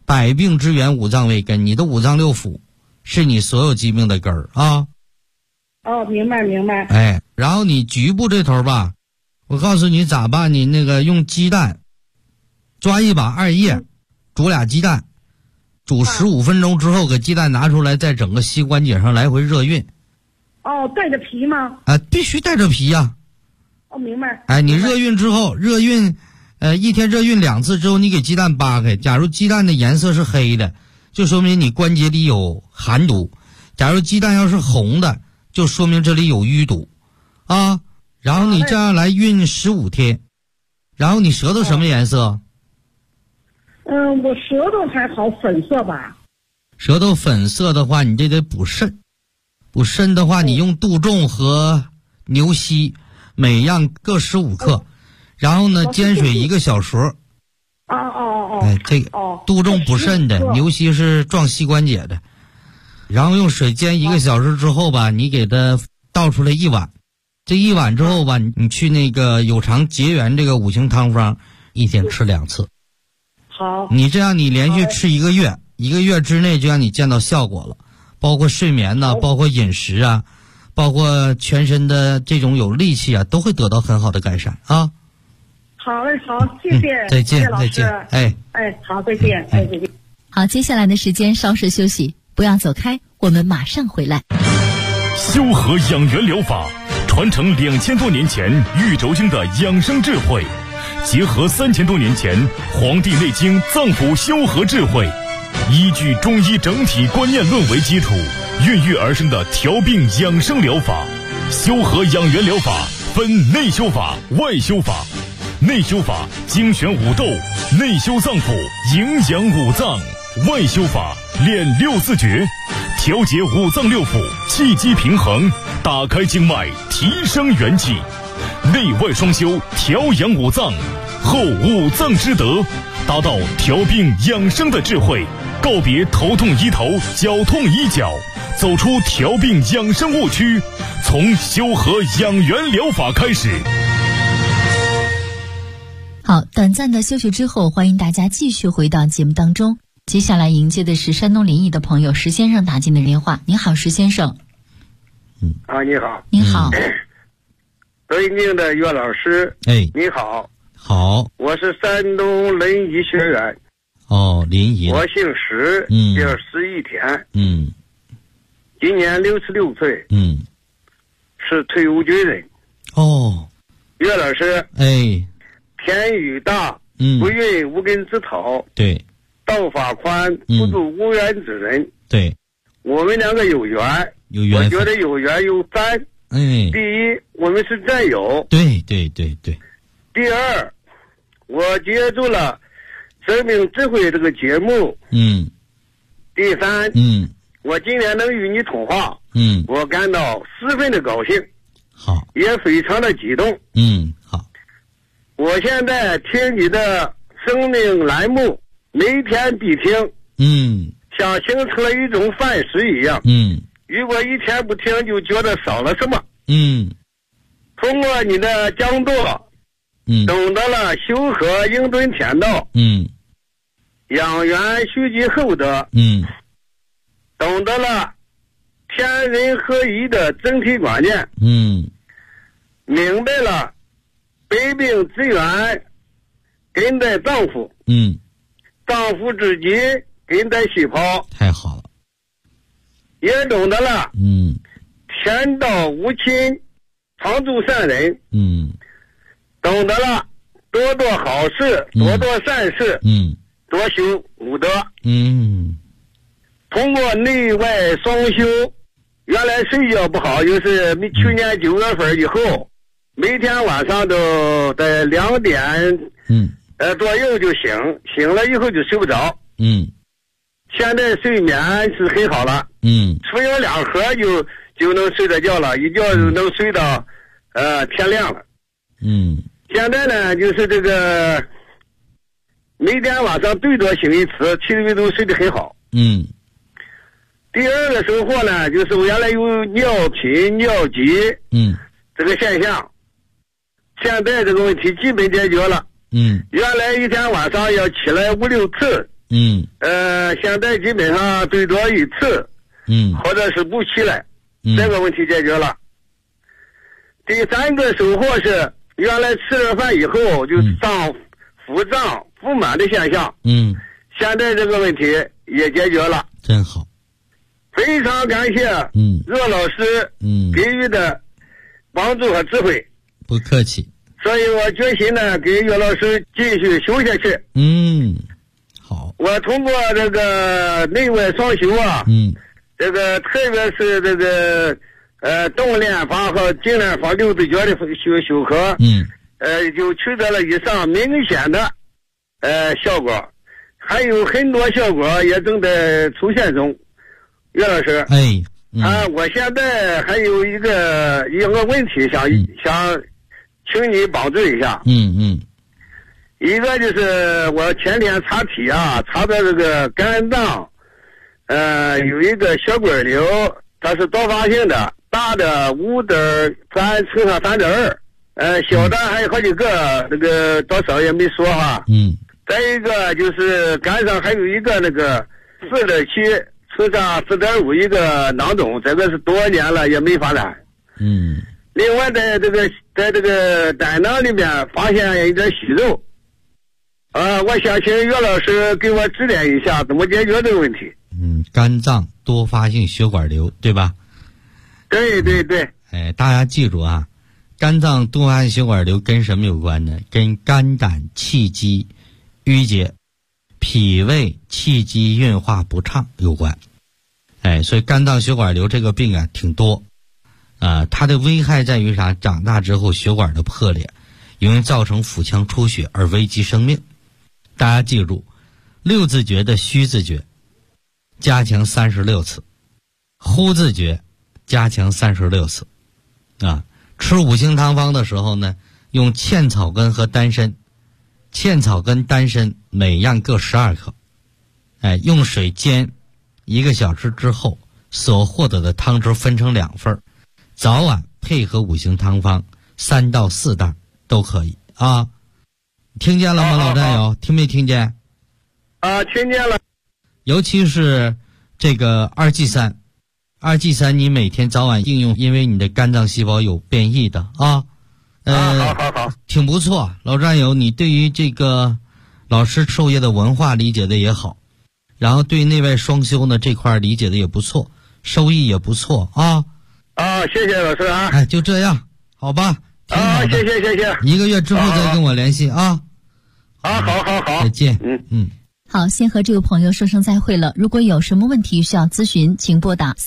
百病之源，五脏为根，你的五脏六腑是你所有疾病的根儿啊。 哦，明白。 哎，然后你局部这头吧，我告诉你咋办，你那个用鸡蛋抓一把2叶，煮俩鸡蛋，煮15分钟之后，给鸡蛋拿出来，在整个膝关节上来回热运。 哦，带着皮吗？ 必须带着皮呀。 哦，明白。 哎，你热运之后，一天热运2次之后，你给鸡蛋扒开，假如鸡蛋的颜色是黑的，就说明你关节里有寒毒；假如鸡蛋要是红的，就说明这里有淤堵啊。然后你这样来运15天，然后你舌头什么颜色？ 我舌头还好，粉色吧。 舌头粉色的话，你这得补肾。补肾的话，你用杜仲和牛膝每样各15克，然后呢煎水1个小时。哎，这个杜仲补肾的，牛膝是壮膝关节的。然后用水煎1个小时之后吧，你给它倒出来1碗。这1碗之后吧，你去那个有偿结缘这个5行汤方，1天吃2次。 好。 你这样你连续吃1个月，1个月之内就让你见到效果了。包括睡眠呐，包括饮食啊，包括全身的这种有力气啊，都会得到很好的改善啊。 好嘞，好，谢谢， 再见， 再见， 哎， 好，再见，再见。 好，接下来的时间稍事休息，不要走开，我们马上回来。 修和养元疗法传承2000多年前玉轴经的养生智慧，结合3000多年前《黄帝内经》脏腑修和智慧，依据中医整体观念论为基础，孕育而生的调病养生疗法。修和养元疗法分内修法、外修法。内修法精选五斗，内修脏腑，营养五脏；外修法练6字诀，调节五脏六腑，气机平衡，打开经脉，提升元气。内外双修，调养五脏，后五脏之德，达到调病养生的智慧。告别头痛医头，脚痛医脚，走出调病养生误区，从修和养元疗法开始。 好，短暂的休息之后，欢迎大家继续回到节目当中。接下来迎接的是山东临沂的朋友石先生打进的电话。你好，石先生。 你好。 你好。 北京的岳老师。 哎， 你好。 好。 我是山东临沂学员。 哦，临沂。 我姓石，叫石一田。今年66岁。是退伍军人。 哦。 岳老师。 哎。 天宇大，不孕无根之草。 对。 道法宽，不助无缘之人。 对。 我们两个有缘。我觉得有缘有3。第一，我们是战友。 对。 第二，我接触了生命智慧这个节目。第三，我今天能与你通话。我感到十分的高兴。 好。 也非常的激动。 好。 我现在听你的生命栏目，每天必听。像形成了一种范式一样。如果一天不听，就觉得少了什么。通过你的讲座，懂得了修和应对天道。养元蓄积厚德。懂得了天人合一的整体观念。明白了百病之源根在脏腑。脏腑之基根在细胞。 太好了。 也懂得了天道无亲，常助善人。懂得了多做好事，多做善事。多修武德。通过内外双修，原来睡觉不好，就是去年9月份以后，每天晚上都在2点左右就醒了以后就睡不着。现在睡眠是很好了。服用2盒就能睡着觉了，一觉就能睡到天亮了。现在呢，就是这个每天晚上最多醒1次，其余都睡得很好。第二个收获呢，就是我原来有尿频尿急这个现象，现在这个问题基本解决了。原来一天晚上要起来5、6次现在基本上最多一次，或者是补起来，这个问题解决了。第三个收获是，原来吃了饭以后就腹胀、腹满的现象，现在这个问题也解决了， 真好。 非常感谢骆老师给予的帮助和智慧。 不客气。 所以我决心呢，给岳老师继续修下去。 好。 我通过这个内外双修啊，这个特别是这个动练法和静练法6字诀的修课，就取得了以上明显的效果，还有很多效果也正在出现中。岳老师，我现在还有一个问题想请你帮助一下。一个就是我前天查体啊，查到这个肝脏，有一个血管瘤，它是多发性的，大的5.3×3.2，小的还有好几个，那个多少也没说哈。再一个就是肝上还有一个那个4.7×4.5一个囊肿，这个是多年了也没发展。另外在这个胆囊里面发现一点息肉，我想请岳老师给我指点一下怎么解决这个问题。 肝脏多发性血管瘤，对吧？ 对。 大家记住啊，肝脏多发性血管瘤跟什么有关呢？跟肝胆气机淤结、脾胃气机运化不畅有关。所以肝脏血管瘤这个病啊挺多。它的危害在于啥？长大之后血管的破裂，容易造成腹腔出血而危及生命。大家记住，6字诀的虚字诀加强36次，呼字诀加强36次。吃五行汤方的时候呢，用茜草根和丹参，茜草根、丹参每样各12克，用水煎1个小时之后，所获得的汤汁分成2份，早晚配合五行汤方3到4袋都可以啊。听见了吗，老战友？听没听见？ 听见了。 尤其是这个2G3，你每天早晚应用，因为你的肝脏细胞有变异的啊。 好， 挺不错。老战友，你对于这个老师授业的文化理解的也好，然后对内外双修呢这块理解的也不错，收益也不错啊。 谢谢老师啊。 就这样，好吧。 谢谢。 1个月之后再跟我联系啊。 好。 再见。 好，先和这位朋友说声再会了。如果有什么问题需要咨询，请拨打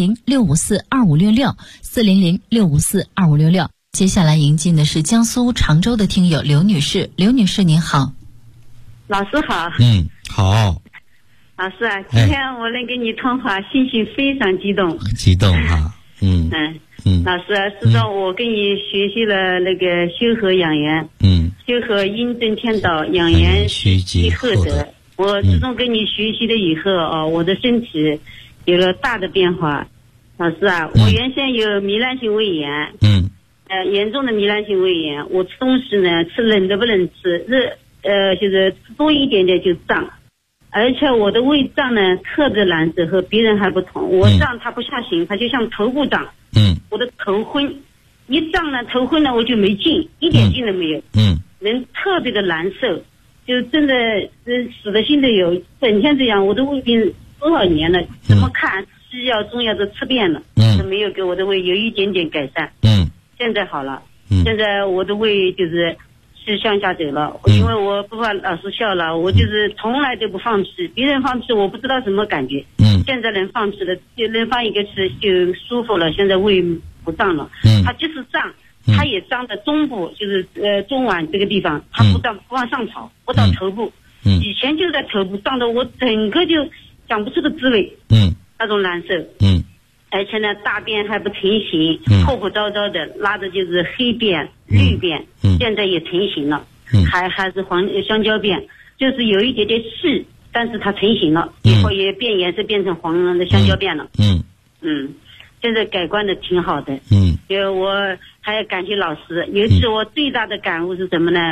400-654-2566，400-654-2566。接下来迎进的是江苏常州的听友刘女士。刘女士您好。 老师好。 好。 老师啊，今天我能跟你通话，心情非常激动。 啊。 老师啊，自从我跟你学习了那个修和养元，修和阴正天道，养元虚积厚德。我自从跟你学习了以后我的身体有了大的变化。老师啊，我原先有糜烂性胃炎，严重的糜烂性胃炎，我吃东西呢，吃冷的不能吃，热就是吃多一点点就胀，而且我的胃胀呢特别难受，和别人还不同。我胀它不像形，它就像头部胀，我的头昏，一胀呢头昏呢我就没劲，一点劲都没有，人特别的难受，就真的死的心都有。整天这样，我的胃病多少年了，怎么看西药中药都吃遍了，都没有给我的胃有一点点改善。现在好了，现在我的胃是向下走了，因为我不怕老师笑了，我就是从来都不放弃，别人放弃我不知道什么感觉，现在能放弃了，就能放一个吃就舒服了，现在胃不胀了，它就是胀，它也胀在中部，就是中脘这个地方，它不胀，不往上跑，不到头部，以前就在头部胀的我整个就讲不出的滋味，那种难受，而且呢大便还不成形，破破糟糟的，拉的就是黑便绿便，现在也成型了，还是香蕉便，就是有一点点细，但是它成型了，以后也变颜色变成黄的香蕉便了。现在改观的挺好的。因为我还要感谢老师，有一次我最大的感悟是什么呢？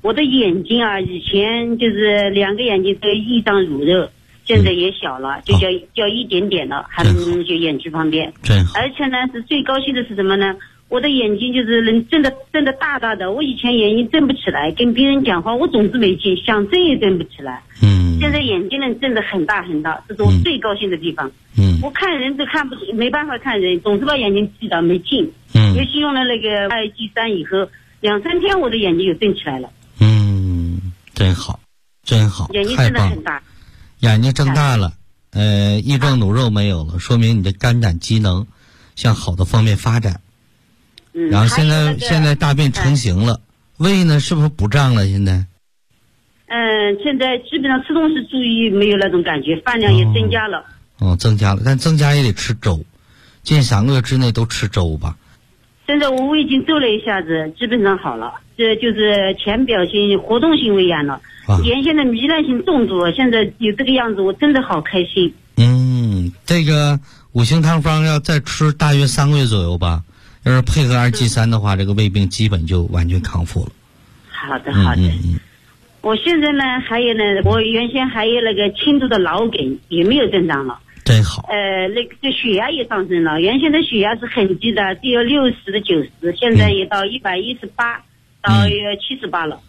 我的眼睛啊，以前就是2个眼睛都一张乳肉，现在也小了，就叫一点点了，还能就眼睛旁边。而且呢，是最高兴的是什么呢？我的眼睛就是能睁得大大的，我以前眼睛睁不起来，跟别人讲话我总是没劲，想睁也睁不起来。现在眼睛能睁得很大很大，这是我最高兴的地方。我看人都没办法看人，总是把眼睛闭到没劲。尤其用了那个2G3以后，2-3天我的眼睛就睁起来了。 真好，真好， 眼睛真的很大， 眼睛睁大了，异状脓肉没有了，说明你的肝胆机能向好的方面发展。然后现在大便成型了，胃呢是不是不胀了？现在？ 现在基本上吃东西注意没有那种感觉，饭量也增加了。 增加了，但增加也得吃粥，近3个月之内都吃粥吧。 现在我胃镜做了一下子，基本上好了，这就是浅表性活动性胃炎了。原先的糜烂性重度，现在有这个样子，我真的好开心。 这个5行汤方要再吃大约3个月左右吧。要是配合2G3的话，这个胃病基本就完全康复了。 好的。我现在呢，还有呢，我原先还有那个轻度的脑梗，也没有症状了。 真好。 那个血压也上升了，原先的血压是很低的，只有60的90，现在也到118到78了。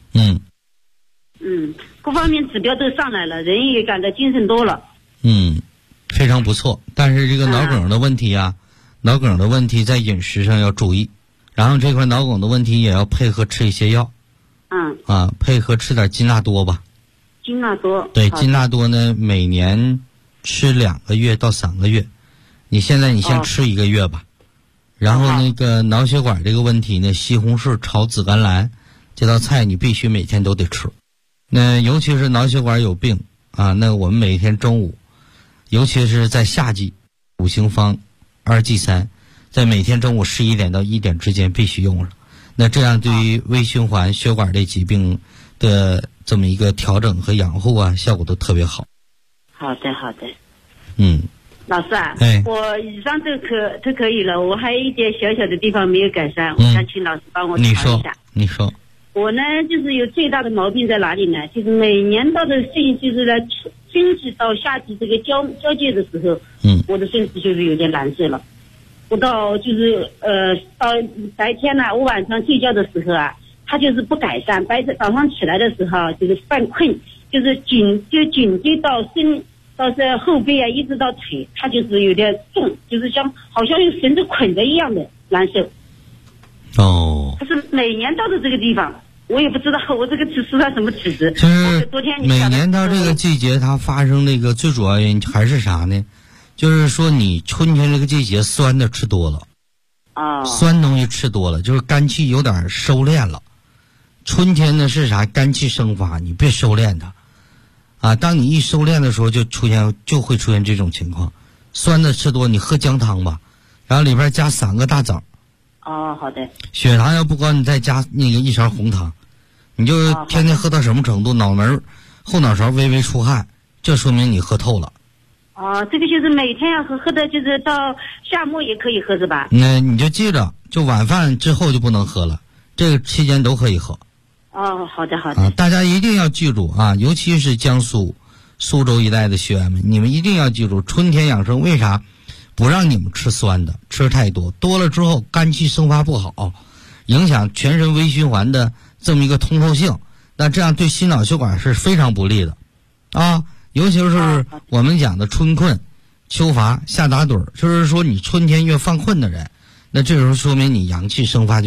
各方面指标都上来了，人也感到精神多了。 非常不错。但是这个脑梗的问题啊，脑梗的问题在饮食上要注意，然后这块脑梗的问题也要配合吃一些药。配合吃点金纳多吧。 金纳多。 对，金纳多呢，每年吃2个月到3个月。你先吃1个月吧。然后那个脑血管这个问题呢，西红柿炒紫甘蓝这道菜你必须每天都得吃。那尤其是脑血管有病啊，那我们每天中午，尤其是在夏季，5行方2G3，在每天中午11点到1点之间必须用上。那这样对于微循环血管类疾病的这么一个调整和养护啊，效果都特别好。 好的。老师啊，我以上都可以了，我还有一点小小的地方没有改善，我想请老师帮我调一下。 你说。 我呢，就是有最大的毛病在哪里呢？就是每年到的就是在春季到夏季这个交界的时候，我的身体就是有点难受了。我到到白天呢，我晚上睡觉的时候啊，它就是不改善。早上起来的时候就是犯困，就是颈椎到这后背啊，一直到腿，它就是有点重，就是好像用绳子捆着一样的难受。它是每年到的这个地方，我也不知道我这个是他什么体质。 就是每年到这个季节，它发生那个最主要原因还是啥呢？就是说你春天这个季节酸的吃多了，酸东西吃多了，就是肝气有点收敛了。春天呢是啥？肝气生发，你别收敛它，当你一收敛的时候，就会出现这种情况。酸的吃多，你喝姜汤吧，然后里边加3个大枣。 好的。 血糖要不高，你再加那个1勺红糖，你就天天喝到什么程度？脑门后脑勺微微出汗，这说明你喝透了。 这个就是每天要喝的，就是到夏末也可以喝是吧？ 那你就记着，就晚饭之后就不能喝了，这个期间都可以喝。 好的。 大家一定要记住啊，尤其是江苏、苏州一带的学员们，你们一定要记住，春天养生为啥不让你们吃酸的？吃太多了之后，肝气生发不好，影响全身微循环的这么一个通透性，那这样对心脑血管是非常不利的尤其是我们讲的春困、秋乏、夏打盹，就是说你春天越犯困的人，那这时候说明你阳气生发就